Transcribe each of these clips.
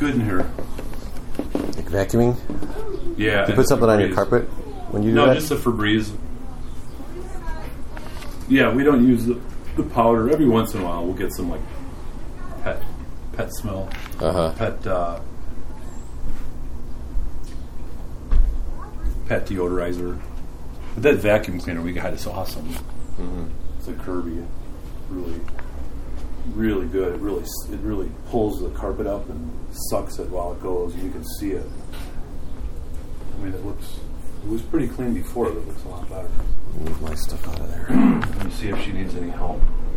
good in here. Like vacuuming? Yeah. Do you put something on your carpet when you do that? No, just the Febreze. Yeah, we don't use the powder. Every once in a while, we'll get some like pet smell. Pet deodorizer. But that vacuum cleaner we got is awesome. Mm-hmm. It's a Kirby. Really, really good. It really pulls the carpet up and sucks it while it goes. You can see it. I mean, it was pretty clean before, but it looks a lot better. Move my stuff out of there. Let me see if she needs any help.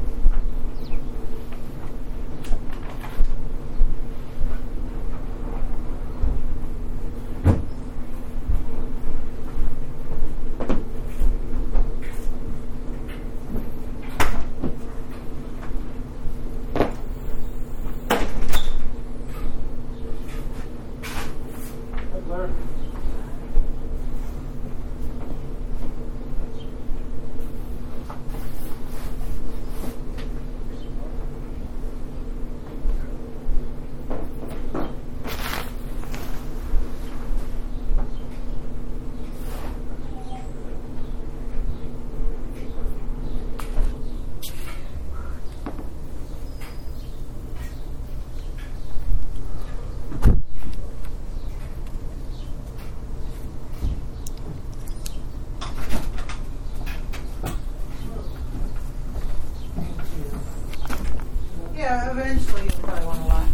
Yeah, eventually you'll probably want to lock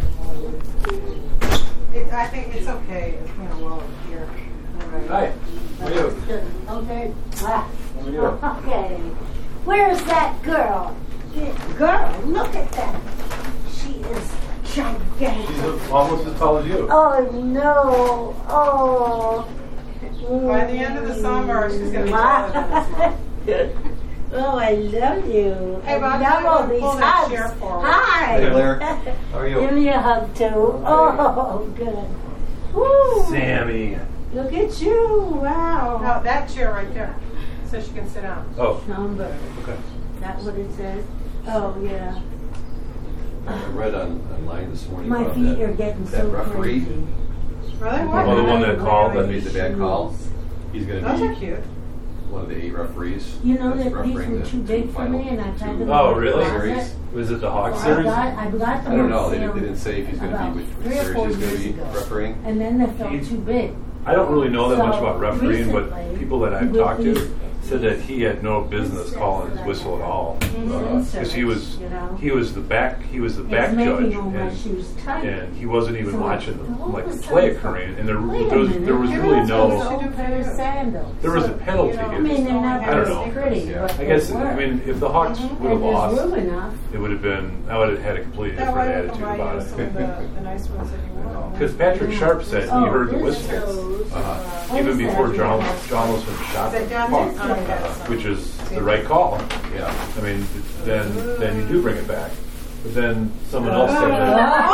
it. I think it's okay. It's kind of well here. Right. Hi. How are you? Okay. How are you? Okay. Where's that girl? Girl, look at that. She is gigantic. She's almost as tall as you. Oh, no. Oh. By the end of the summer, she's going to be taller than this one. Oh, I love you. Hey, Bob, I love all these pull that hugs. chair forward. Hi. Hey, Blair. How are you? Give me a hug, too. Oh, good. Woo. Sammy. Look at you. Wow. No, that chair right there, so she can sit down. Oh. Number. Okay. That's what it says? Oh, yeah. I read online this morning My about feet that, are getting that so referee crazy. Really? What? Oh, the one that called that made the bad call. He's going Those to are be cute. one of the 8 referees. You know that's that these refereeing were the too big for me, and I've had them. Oh, in the really? closet. Was it the Hawk I series? got them I don't know. on They sale didn't say if he's going to about be with 3 or 4 Serge is going to years be ago. refereeing. And then they felt too big. I don't really know that much So, about refereeing, but recently, people that I've with talked to these- said that he had no business calling his whistle at all because he was the back It's judge, making all my shoes tight. and he wasn't even So watching all like of the a play sudden, occurring, and there wait a was minute, really everyone's no. got a pair of sandals. There was a penalty. You know, I mean, they're not I don't very know. pretty, Yeah. but I guess they work. I mean if the Hawks would have And there's lost, room enough. it would have been I would have had a completely That different way attitude you can buy about you some of it. the nice ones that you want. Because Patrick Sharp said he heard the this whistle shows, even before John Is was shot that the down puck, there? Oh, you got some. which is the right call. Yeah. I mean, then you do bring it back. But then someone else said that.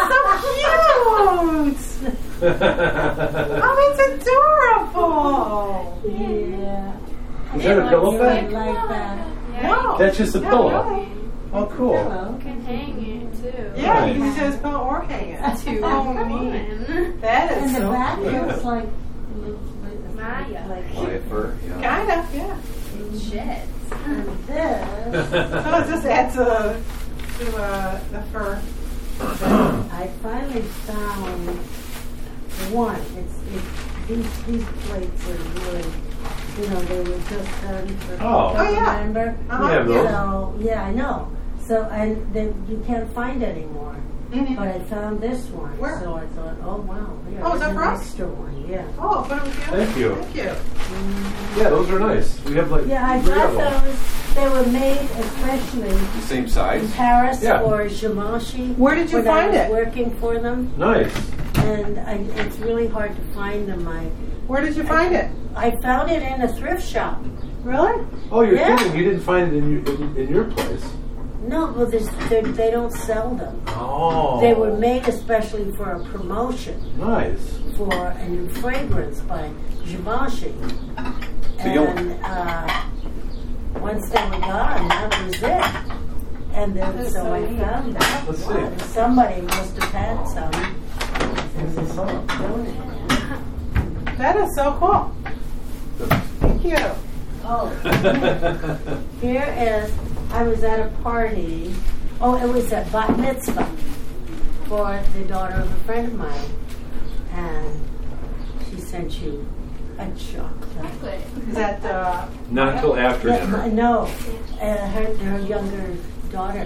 Oh, that's so cute! Oh, it's adorable! Yeah. Is that a pillow I bag? like that. No. That's just a Yeah, pillow. really. Oh, cool. Pillow. can hang it too. Yeah, you Nice. can just put or hang it. Two Oh, in neat. one. That And is the so back cute. looks like Maya. Wyatt fur. Yeah. Kind of, yeah. Shit. and this. So it just adds to the fur. I finally found one. These plates are really, they were just done for. Oh. Oh, yeah. Remember? Uh-huh. Yeah, those. So yeah, I know. So and then you can't find anymore. Mhm. But I found this one. Where? So I thought, oh wow, here, Oh, is that there's for an us? extra one. Yeah. Oh, put them with you. Thank you. Thank you. Yeah, those are nice. We have like Yeah, I 3 of got them. those. They were made especially The same in size. Paris Yeah. for Givenchy. Where did you when find I it? was working for them, Nice. and it's really hard to find them. Where did you find it? I found it in a thrift shop. Really? Oh, you're Yeah. kidding? You didn't find it in your place. No, well, they don't sell them. Oh. They were made especially for a promotion nice. for a new fragrance by Givenchy. So you- And once they were gone, that was it. And then That's so so I neat. found that Let's one. see. Somebody must have had some. and this donated. That is so cool. Thank you. Oh, here is, I was at a party. Oh, it was a bat mitzvah for the daughter of a friend of mine. And she sent you a chocolate. Is that Not until after dinner. No, her younger daughter.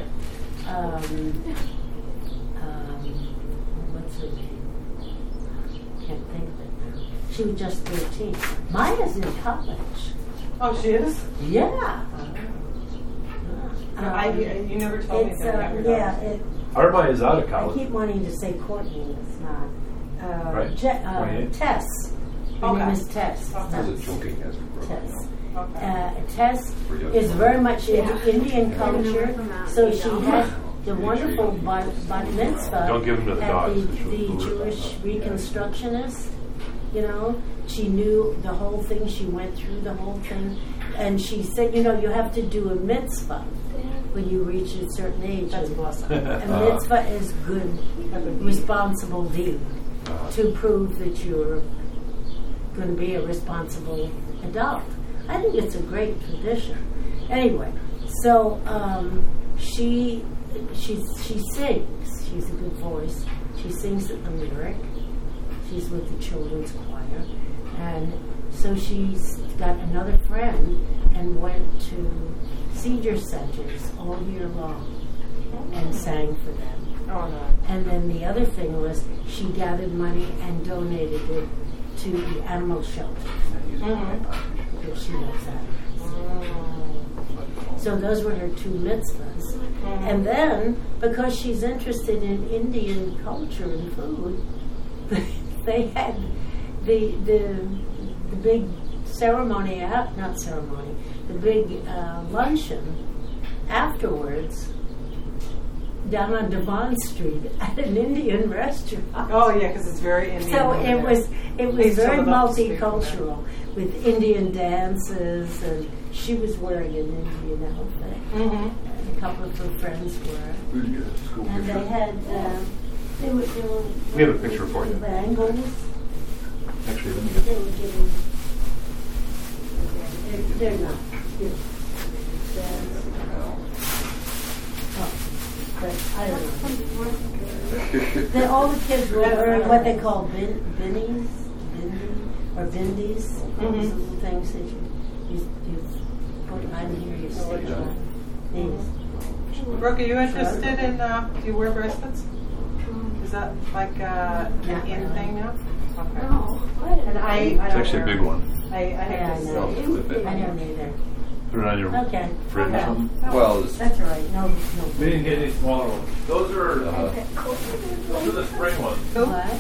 What's her name? Can't think of it now. She was just 13. Maya's in college. oh, she is? Yeah. You never told me It's that. Arma is out of I college. keep wanting to say Courtney, it's not. Right. 28. Tess. Her Okay. name is Tess. Okay. Is it joking as a Tess. Okay. Tess is very much into Indian culture, so she had the wonderful bat mitzvah Don't give them to the at dogs. the Jewish Reconstructionist. You know, she knew the whole thing. She went through the whole thing, and she said, you know, you have to do a mitzvah when you reach a certain age. That's awesome. A mitzvah is good, responsible deed to prove that you're going to be a responsible adult. I think it's a great tradition. Anyway, so she sings. She's a good voice. She sings at the Lyric. She's with the children's choir, and so she's got another friend and went to senior centers all year long and sang for them. Oh, no. And then the other thing was she gathered money and donated it to the animal shelter because she loves animals. So those were her two mitzvahs. And then, because she's interested in Indian culture and food, they had the big ceremony, the big luncheon afterwards down on Devon Street at an Indian restaurant. Oh, yeah, because it's very Indian. So over it there. was They very sold up the street multicultural with Indian dances, and she was wearing an Indian outfit, and a couple of her friends were, and they had they were We have a picture for you. bangles. Actually, let me They were giving. They're not. But I don't know. All the kids were wearing what they call bindies, or bindies. Those little things that you put on here. You stick on these. Brooke, are you interested in, do you wear bracelets? Is that like an in thing now? Okay. And I It's don't actually a wear- big one. I Yeah, have I this. know. flip it. I don't either. Put it on your Okay. fridge or something. Well, it's, That's all right. No. We didn't get any smaller ones. Those are the spring ones. What?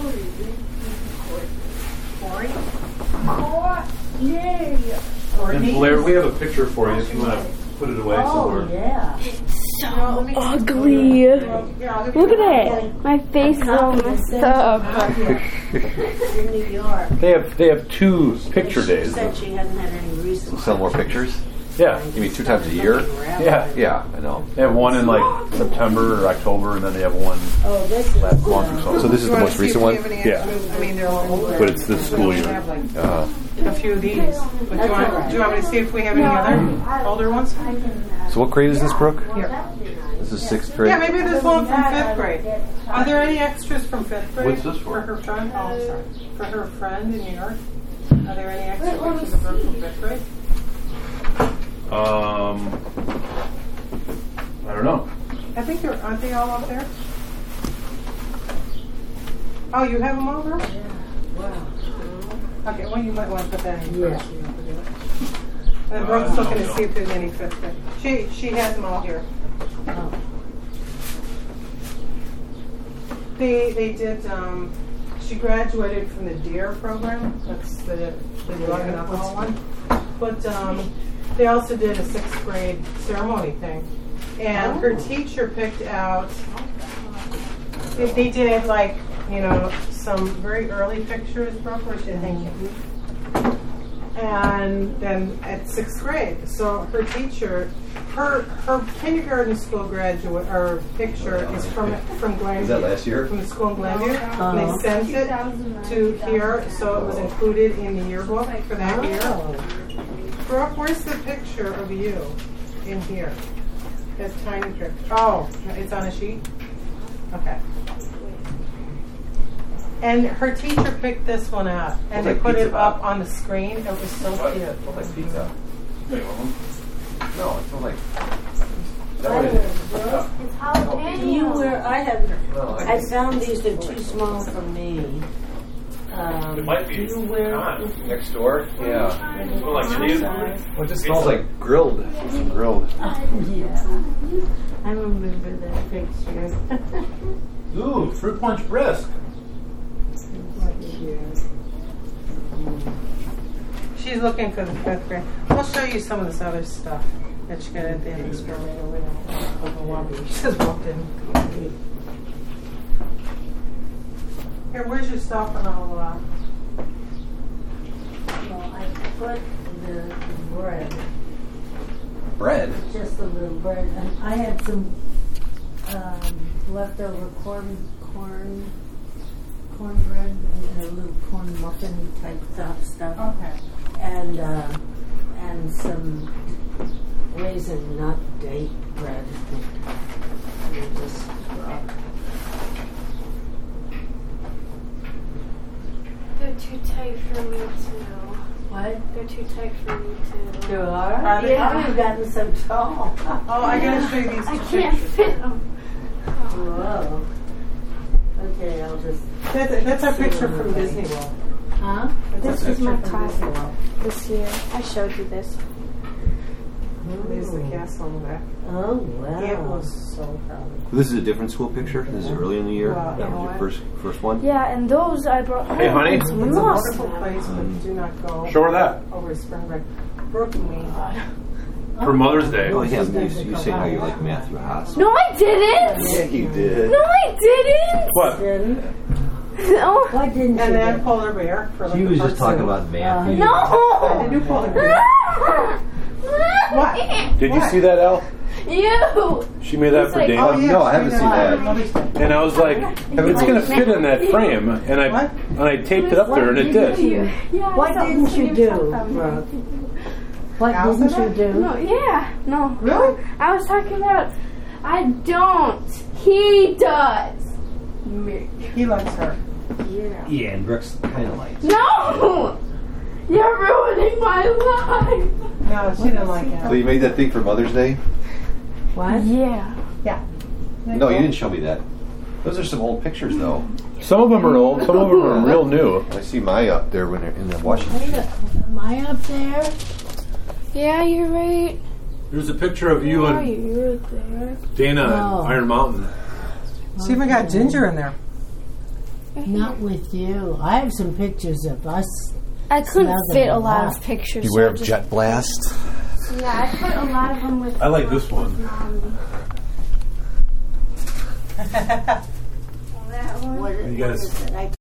And Blair, we have a picture for you if you want to put it away Oh, somewhere. yeah. Ugly. Look at it. My face is all messed up. In New York. They have two picture She days. said she hadn't had any reason. Sell more pictures? Yeah, You mean 2 times a year? yeah. Yeah, I know. They have one in like September or October, and then they have one Oh, this is last month or something. So this is the most recent one? Yeah. I mean, they're all older. But it's this school year. have like Uh, a few of these. But do you want me to see if we have any other older ones? so what grade is this, Brooke? Here. This is 6th grade? Yeah, maybe there's one from 5th grade. Are there any extras from 5th grade? What's this for? her friend? Oh, sorry. For her friend in New York? Are there any extra pictures of her from 5th grade? I don't know. I think aren't they all up there? Oh, you have them all there? Wow. Okay, well, you might want to put that in Yeah. first. And Brooke's looking to see if there's any 5th grade. She has them all here. Oh. They did, she graduated from the DARE program. That's the drug and alcohol one. But they also did a 6th grade ceremony thing. And her teacher picked out, they did like, you know, some very early pictures, Brooke, where she and then at 6th grade. So her teacher her kindergarten school graduate or picture is from Glenview. Is that last year? From the school in Glenview. And they sent it to here, so it was included in the yearbook for that year. Brooke, where's the picture of you in here? That tiny picture. Oh, it's on a sheet? Okay. And her teacher picked this one up, and they put it up on the screen. It was so cute. It smells like pizza. No, it smells like... It's jalapeno. You were, I found these, they're too small for me. It might be do you wear Next door? Yeah. Smell like Indian? Well, it just smells like grilled. Grilled. Yeah. I remember that picture. Ooh, fruit punch brisk. She's looking for the 5th grade. I'll show you some of this other stuff that you got at the end of the school. She just walked in. Here, where's your stuff? And I'll. Well, I put the bread. Bread? Just a little bread. And I had some leftover cornbread and a little corn muffin type stuff. Okay. And some raisin nut date bread. And just They're too tight for me too. what? They're too tight for me too. You are? Are they? How have you gotten so tall? Oh, I gotta show you these I two can't pictures. fit them. Whoa. Okay, I'll just. That's a picture from Disney World. Huh? This is my classic this year. I showed you this. There's the castle in the back. Oh, wow. It was so proud. This is a different school picture? This is early in the year? Wow. That was your first one? Yeah, and those I brought home. Hey, honey. It's It's a awesome. wonderful place, but do not go Show her that. over spring break. Brooke and me. For Mother's Day. Oh, yeah, you say how you like Matthew Haas. No, I didn't. Yeah, you did. No, I didn't. What? Didn't? No. Why didn't you? And then do? polar bear. For She like was the just talking first about Matthew. No. I do polar bear. What? Did you see that, Al? You. She made that It's for like- Dana. Oh, no, I haven't seen that. And I was like, it's going to fit in that frame. And I taped it up there, and it did. Yeah, What didn't you do, Brooke? What Allison didn't you do? No, yeah, no. Really? I was talking about. I don't. He does. He likes her. Yeah. Yeah, and Brooks kind of likes. No. You're ruining my life. No, she didn't like So it. you made that thing for Mother's Day? What? Yeah. Yeah. No, you didn't show me that. Those are some old pictures, though. Some of them are old. Some of them are real new. I see Maya up there when they're in the Washington. Am I up there? Yeah, you're right. There's a picture of you Are and you? You're there. Dana at Oh. Iron Mountain. She even got Ginger in there. Not with you. I have some pictures of us. I couldn't Smells fit like a lot that. of pictures. Beware so of just- Jet Blast. Yeah, I put a lot of them with. I like this one. Mommy. That one. What You guys- is it? I